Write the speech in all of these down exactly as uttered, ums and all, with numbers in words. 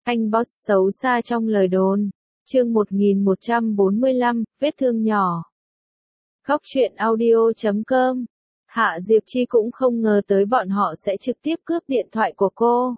Anh boss xấu xa trong lời đồn. Chương một nghìn một trăm bốn mươi lăm, vết thương nhỏ. Góc truyện audio chấm com. Hạ Diệp Chi cũng không ngờ tới bọn họ sẽ trực tiếp cướp điện thoại của cô.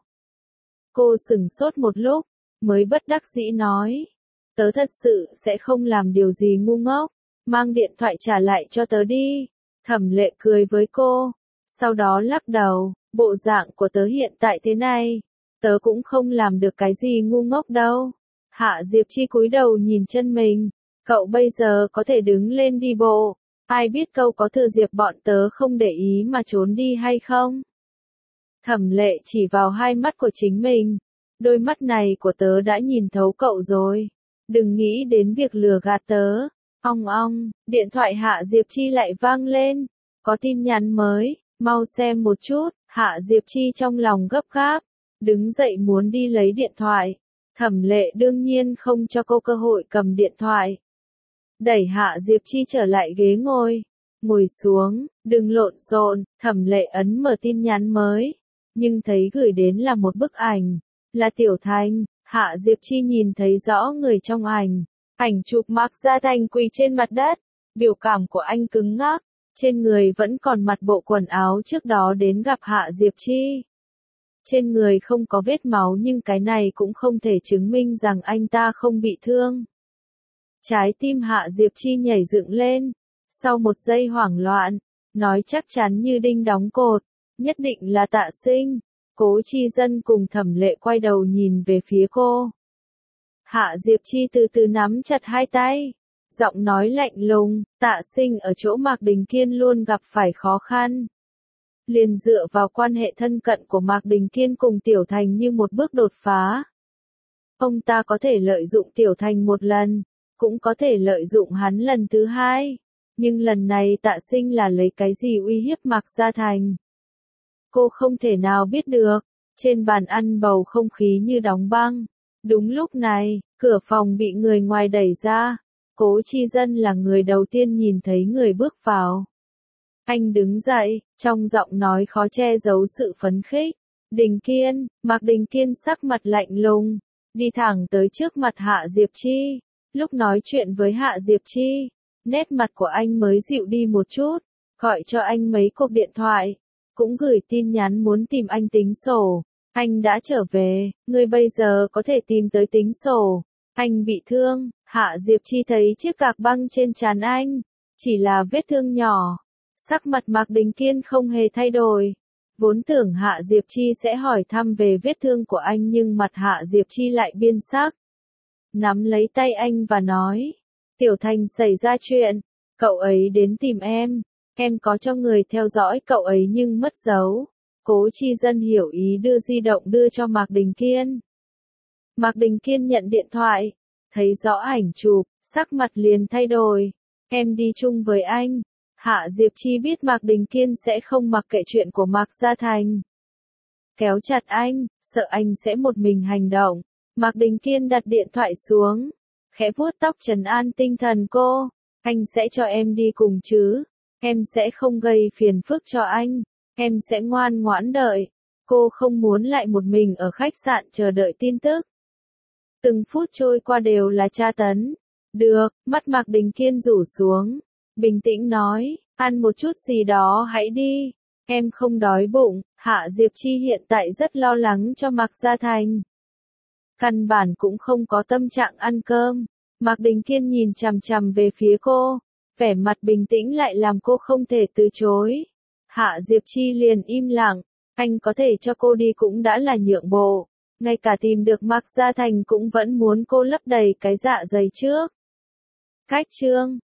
Cô sửng sốt một lúc, mới bất đắc dĩ nói. Tớ thật sự sẽ không làm điều gì ngu ngốc, mang điện thoại trả lại cho tớ đi. Thẩm Lệ cười với cô, sau đó lắc đầu, bộ dạng của tớ hiện tại thế này, tớ cũng không làm được cái gì ngu ngốc đâu. Hạ Diệp Chi cúi đầu nhìn chân mình, cậu bây giờ có thể đứng lên đi bộ, ai biết cậu có thừa dịp bọn tớ không để ý mà trốn đi hay không? Thẩm Lệ chỉ vào hai mắt của chính mình, đôi mắt này của tớ đã nhìn thấu cậu rồi, đừng nghĩ đến việc lừa gạt tớ. Ong ong, điện thoại Hạ Diệp Chi lại vang lên, có tin nhắn mới, mau xem một chút. Hạ Diệp Chi trong lòng gấp gáp, đứng dậy muốn đi lấy điện thoại. Thẩm Lệ đương nhiên không cho cô cơ hội cầm điện thoại. Đẩy Hạ Diệp Chi trở lại ghế ngồi, ngồi xuống, đừng lộn xộn. Thẩm Lệ ấn mở tin nhắn mới, nhưng thấy gửi đến là một bức ảnh, là Tiểu Thành. Hạ Diệp Chi nhìn thấy rõ người trong ảnh, ảnh chụp Mạc Gia Thành quỳ trên mặt đất, biểu cảm của anh cứng ngắc, trên người vẫn còn mặc bộ quần áo trước đó đến gặp Hạ Diệp Chi. Trên người không có vết máu nhưng cái này cũng không thể chứng minh rằng anh ta không bị thương. Trái tim Hạ Diệp Chi nhảy dựng lên, sau một giây hoảng loạn, nói chắc chắn như đinh đóng cột, nhất định là Tạ Sinh. Cố Chi Dân cùng Thẩm Lệ quay đầu nhìn về phía cô. Hạ Diệp Chi từ từ nắm chặt hai tay, giọng nói lạnh lùng, Tạ Sinh ở chỗ Mạc Đình Kiên luôn gặp phải khó khăn. Liền dựa vào quan hệ thân cận của Mạc Đình Kiên cùng Tiểu Thành như một bước đột phá. Ông ta có thể lợi dụng Tiểu Thành một lần, cũng có thể lợi dụng hắn lần thứ hai, nhưng lần này Tạ Sinh là lấy cái gì uy hiếp Mạc Gia Thành? Cô không thể nào biết được. Trên bàn ăn bầu không khí như đóng băng. Đúng lúc này, cửa phòng bị người ngoài đẩy ra. Cố Chi Dân là người đầu tiên nhìn thấy người bước vào. Anh đứng dậy, trong giọng nói khó che giấu sự phấn khích. Đình Kiên, Mạc Đình Kiên sắc mặt lạnh lùng, đi thẳng tới trước mặt Hạ Diệp Chi. Lúc nói chuyện với Hạ Diệp Chi, nét mặt của anh mới dịu đi một chút, gọi cho anh mấy cuộc điện thoại, cũng gửi tin nhắn muốn tìm anh tính sổ. Anh đã trở về, ngươi bây giờ có thể tìm tới tính sổ. Anh bị thương. Hạ Diệp Chi thấy chiếc gạc băng trên trán anh, chỉ là vết thương nhỏ. Sắc mặt Mạc Đình Kiên không hề thay đổi. Vốn tưởng Hạ Diệp Chi sẽ hỏi thăm về vết thương của anh nhưng mặt Hạ Diệp Chi lại biên sắc. Nắm lấy tay anh và nói, Tiểu Thành xảy ra chuyện, cậu ấy đến tìm em, em có cho người theo dõi cậu ấy nhưng mất dấu. Cố Chi Dân hiểu ý đưa di động đưa cho Mạc Đình Kiên. Mạc Đình Kiên nhận điện thoại, thấy rõ ảnh chụp, sắc mặt liền thay đổi. Em đi chung với anh. Hạ Diệp Chi biết Mạc Đình Kiên sẽ không mặc kệ chuyện của Mạc Gia Thành. Kéo chặt anh, sợ anh sẽ một mình hành động. Mạc Đình Kiên đặt điện thoại xuống, khẽ vuốt tóc trấn an tinh thần cô. Anh sẽ cho em đi cùng chứ. Em sẽ không gây phiền phức cho anh. Em sẽ ngoan ngoãn đợi. Cô không muốn lại một mình ở khách sạn chờ đợi tin tức. Từng phút trôi qua đều là tra tấn. Được, mắt Mạc Đình Kiên rủ xuống. Bình tĩnh nói, ăn một chút gì đó hãy đi. Em không đói bụng. Hạ Diệp Chi hiện tại rất lo lắng cho Mạc Gia Thành. Căn bản cũng không có tâm trạng ăn cơm. Mạc Đình Kiên nhìn chằm chằm về phía cô. Vẻ mặt bình tĩnh lại làm cô không thể từ chối. Hạ Diệp Chi liền im lặng. Anh có thể cho cô đi cũng đã là nhượng bộ. Ngay cả tìm được Mạc Gia Thành cũng vẫn muốn cô lấp đầy cái dạ dày trước. Cách chương